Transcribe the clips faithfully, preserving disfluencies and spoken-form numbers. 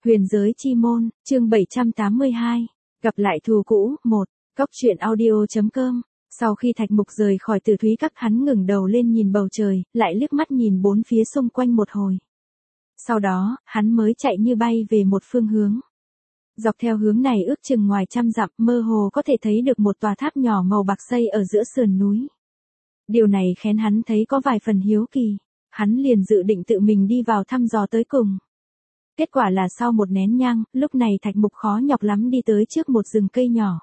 Huyền giới chi môn, chương bảy trăm tám mươi hai. Gặp lại thù cũ, một. Cóc truyện audio.com. Sau khi Thạch Mục rời khỏi Tử Thúy Các, hắn ngẩng đầu lên nhìn bầu trời, lại liếc mắt nhìn bốn phía xung quanh một hồi. Sau đó, hắn mới chạy như bay về một phương hướng. Dọc theo hướng này ước chừng ngoài trăm dặm, mơ hồ có thể thấy được một tòa tháp nhỏ màu bạc xây ở giữa sườn núi. Điều này khiến hắn thấy có vài phần hiếu kỳ. Hắn liền dự định tự mình đi vào thăm dò tới cùng. Kết quả là sau một nén nhang, lúc này Thạch Mục khó nhọc lắm đi tới trước một rừng cây nhỏ.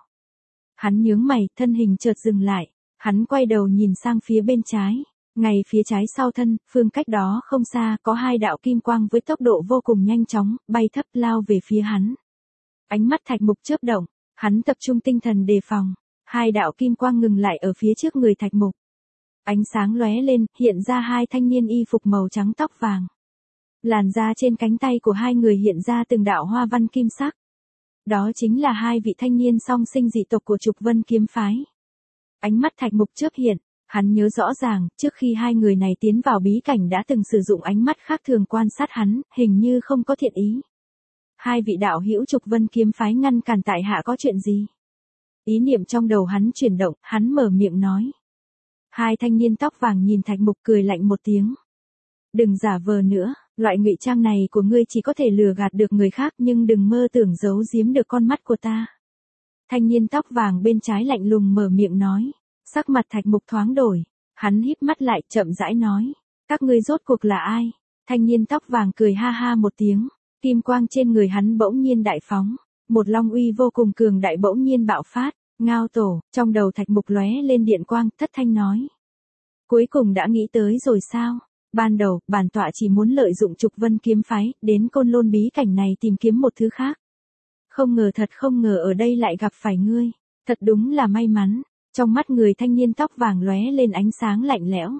Hắn nhướng mày, thân hình chợt dừng lại. Hắn quay đầu nhìn sang phía bên trái. Ngay phía trái sau thân, phương cách đó không xa, có hai đạo kim quang với tốc độ vô cùng nhanh chóng, bay thấp lao về phía hắn. Ánh mắt Thạch Mục chớp động, hắn tập trung tinh thần đề phòng. Hai đạo kim quang ngừng lại ở phía trước người Thạch Mục. Ánh sáng lóe lên, hiện ra hai thanh niên y phục màu trắng tóc vàng. Làn da trên cánh tay của hai người hiện ra từng đạo hoa văn kim sắc. Đó chính là hai vị thanh niên song sinh dị tộc của Trục Vân kiếm phái. Ánh mắt Thạch Mục chớp hiện, hắn nhớ rõ ràng, trước khi hai người này tiến vào bí cảnh đã từng sử dụng ánh mắt khác thường quan sát hắn, hình như không có thiện ý. Hai vị đạo hữu Trục Vân kiếm phái ngăn cản tại hạ có chuyện gì? Ý niệm trong đầu hắn chuyển động, hắn mở miệng nói. Hai thanh niên tóc vàng nhìn Thạch Mục cười lạnh một tiếng. Đừng giả vờ nữa, loại ngụy trang này của ngươi chỉ có thể lừa gạt được người khác, nhưng đừng mơ tưởng giấu giếm được con mắt của ta. Thanh niên tóc vàng bên trái lạnh lùng mở miệng nói. Sắc mặt Thạch Mục thoáng đổi, hắn híp mắt lại chậm rãi nói. Các ngươi rốt cuộc là ai? Thanh niên tóc vàng cười ha ha một tiếng, kim quang trên người hắn bỗng nhiên đại phóng, một long uy vô cùng cường đại bỗng nhiên bạo phát. Ngao tổ, trong đầu Thạch Mục lóe lên điện quang, thất thanh nói. Cuối cùng đã nghĩ tới rồi sao? Ban đầu, bản tọa chỉ muốn lợi dụng Trục Vân kiếm phái, đến Côn Lôn bí cảnh này tìm kiếm một thứ khác. Không ngờ thật không ngờ ở đây lại gặp phải ngươi. Thật đúng là may mắn. Trong mắt người thanh niên tóc vàng lóe lên ánh sáng lạnh lẽo.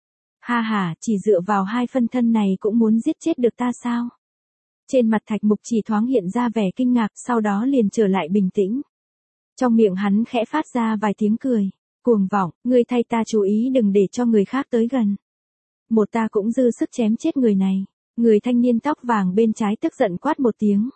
Ha ha, chỉ dựa vào hai phân thân này cũng muốn giết chết được ta sao? Trên mặt Thạch Mục chỉ thoáng hiện ra vẻ kinh ngạc, sau đó liền trở lại bình tĩnh. Trong miệng hắn khẽ phát ra vài tiếng cười. Cuồng vọng, ngươi thay ta chú ý đừng để cho người khác tới gần. Một ta cũng dư sức chém chết người này. Người thanh niên tóc vàng bên trái tức giận quát một tiếng.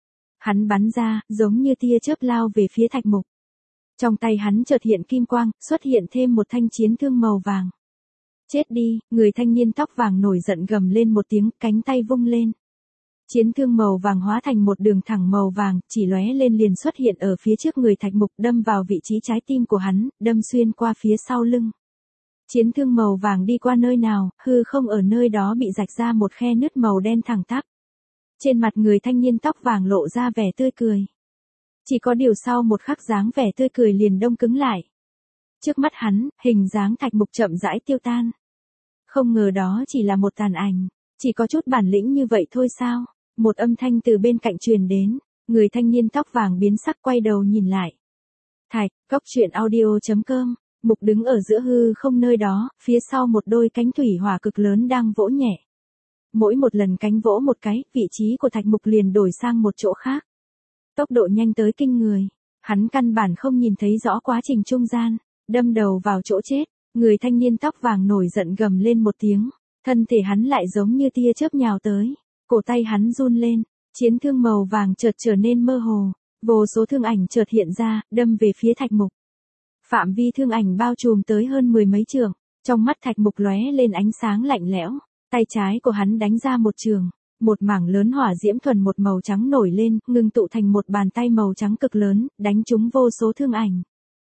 Hắn bắn ra, giống như tia chớp lao về phía Thạch Mục. Trong tay hắn chợt hiện kim quang, xuất hiện thêm một thanh chiến thương màu vàng. Chết đi, người thanh niên tóc vàng nổi giận gầm lên một tiếng, cánh tay vung lên. Chiến thương màu vàng hóa thành một đường thẳng màu vàng, chỉ lóe lên liền xuất hiện ở phía trước người Thạch Mục, đâm vào vị trí trái tim của hắn, đâm xuyên qua phía sau lưng. Chiến thương màu vàng đi qua nơi nào, hư không ở nơi đó bị rạch ra một khe nứt màu đen thẳng tắp. Trên mặt người thanh niên tóc vàng lộ ra vẻ tươi cười. Chỉ có điều sau một khắc dáng vẻ tươi cười liền đông cứng lại. Trước mắt hắn, hình dáng Thạch Mục chậm rãi tiêu tan. Không ngờ đó chỉ là một tàn ảnh, chỉ có chút bản lĩnh như vậy thôi sao? Một âm thanh từ bên cạnh truyền đến, người thanh niên tóc vàng biến sắc quay đầu nhìn lại. Thạch, Cóc truyện audio.com, Mục đứng ở giữa hư không nơi đó, phía sau một đôi cánh thủy hỏa cực lớn đang vỗ nhẹ. Mỗi một lần cánh vỗ một cái, vị trí của Thạch Mục liền đổi sang một chỗ khác. Tốc độ nhanh tới kinh người, hắn căn bản không nhìn thấy rõ quá trình trung gian, đâm đầu vào chỗ chết, người thanh niên tóc vàng nổi giận gầm lên một tiếng, thân thể hắn lại giống như tia chớp nhào tới. Cổ tay hắn run lên, chiến thương màu vàng chợt trở nên mơ hồ, vô số thương ảnh chợt hiện ra, đâm về phía Thạch Mục. Phạm vi thương ảnh bao trùm tới hơn mười mấy trượng, trong mắt Thạch Mục lóe lên ánh sáng lạnh lẽo, tay trái của hắn đánh ra một trường, một mảng lớn hỏa diễm thuần một màu trắng nổi lên, ngưng tụ thành một bàn tay màu trắng cực lớn, đánh trúng vô số thương ảnh.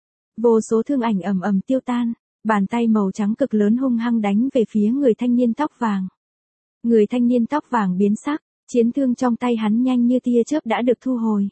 Vô số thương ảnh ầm ầm tiêu tan, bàn tay màu trắng cực lớn hung hăng đánh về phía người thanh niên tóc vàng. Người thanh niên tóc vàng biến sắc, chiến thương trong tay hắn nhanh như tia chớp đã được thu hồi.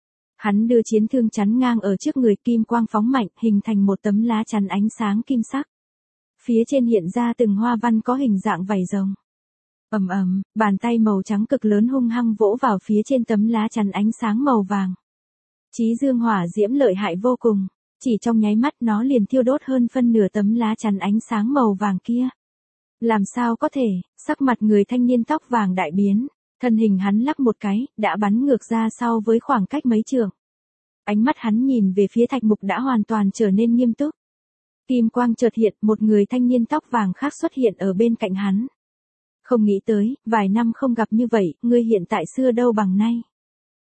Hắn đưa chiến thương chắn ngang ở trước người, kim quang phóng mạnh, hình thành một tấm lá chắn ánh sáng kim sắc. Phía trên hiện ra từng hoa văn có hình dạng vảy rồng. Ầm ầm, bàn tay màu trắng cực lớn hung hăng vỗ vào phía trên tấm lá chắn ánh sáng màu vàng. Chí dương hỏa diễm lợi hại vô cùng, chỉ trong nháy mắt nó liền thiêu đốt hơn phân nửa tấm lá chắn ánh sáng màu vàng kia. Làm sao có thể? Sắc mặt người thanh niên tóc vàng đại biến, thân hình hắn lắc một cái, đã bắn ngược ra sau với khoảng cách mấy trượng. Ánh mắt hắn nhìn về phía Thạch Mục đã hoàn toàn trở nên nghiêm túc. Kim quang chợt hiện, một người thanh niên tóc vàng khác xuất hiện ở bên cạnh hắn. Không nghĩ tới, vài năm không gặp như vậy, ngươi hiện tại xưa đâu bằng nay.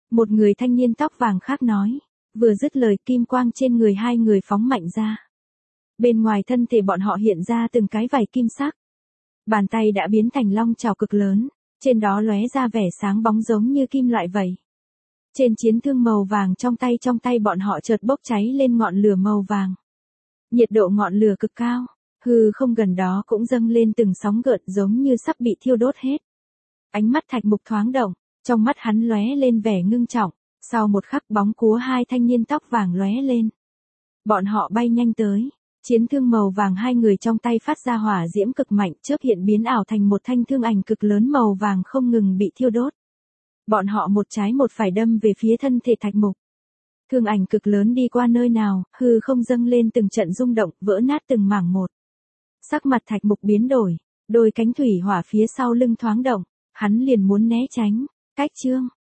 Một người thanh niên tóc vàng khác nói. Vừa dứt lời kim quang trên người hai người phóng mạnh ra. Bên ngoài thân thể bọn họ hiện ra từng cái vảy kim sắc. Bàn tay đã biến thành long chảo cực lớn, trên đó lóe ra vẻ sáng bóng giống như kim loại vậy. Trên chiến thương màu vàng trong tay trong tay bọn họ chợt bốc cháy lên ngọn lửa màu vàng. Nhiệt độ ngọn lửa cực cao, hư không gần đó cũng dâng lên từng sóng gợn giống như sắp bị thiêu đốt hết. Ánh mắt Thạch Mục thoáng động, trong mắt hắn lóe lên vẻ ngưng trọng, sau một khắc bóng của hai thanh niên tóc vàng lóe lên. Bọn họ bay nhanh tới, chiến thương màu vàng hai người trong tay phát ra hỏa diễm cực mạnh, chớp hiện biến ảo thành một thanh thương ảnh cực lớn màu vàng không ngừng bị thiêu đốt. Bọn họ một trái một phải đâm về phía thân thể Thạch Mục. Thương ảnh cực lớn đi qua nơi nào, hư không dâng lên từng trận rung động, vỡ nát từng mảng một. Sắc mặt Thạch Mục biến đổi, đôi cánh thủy hỏa phía sau lưng thoáng động, hắn liền muốn né tránh. Cách chương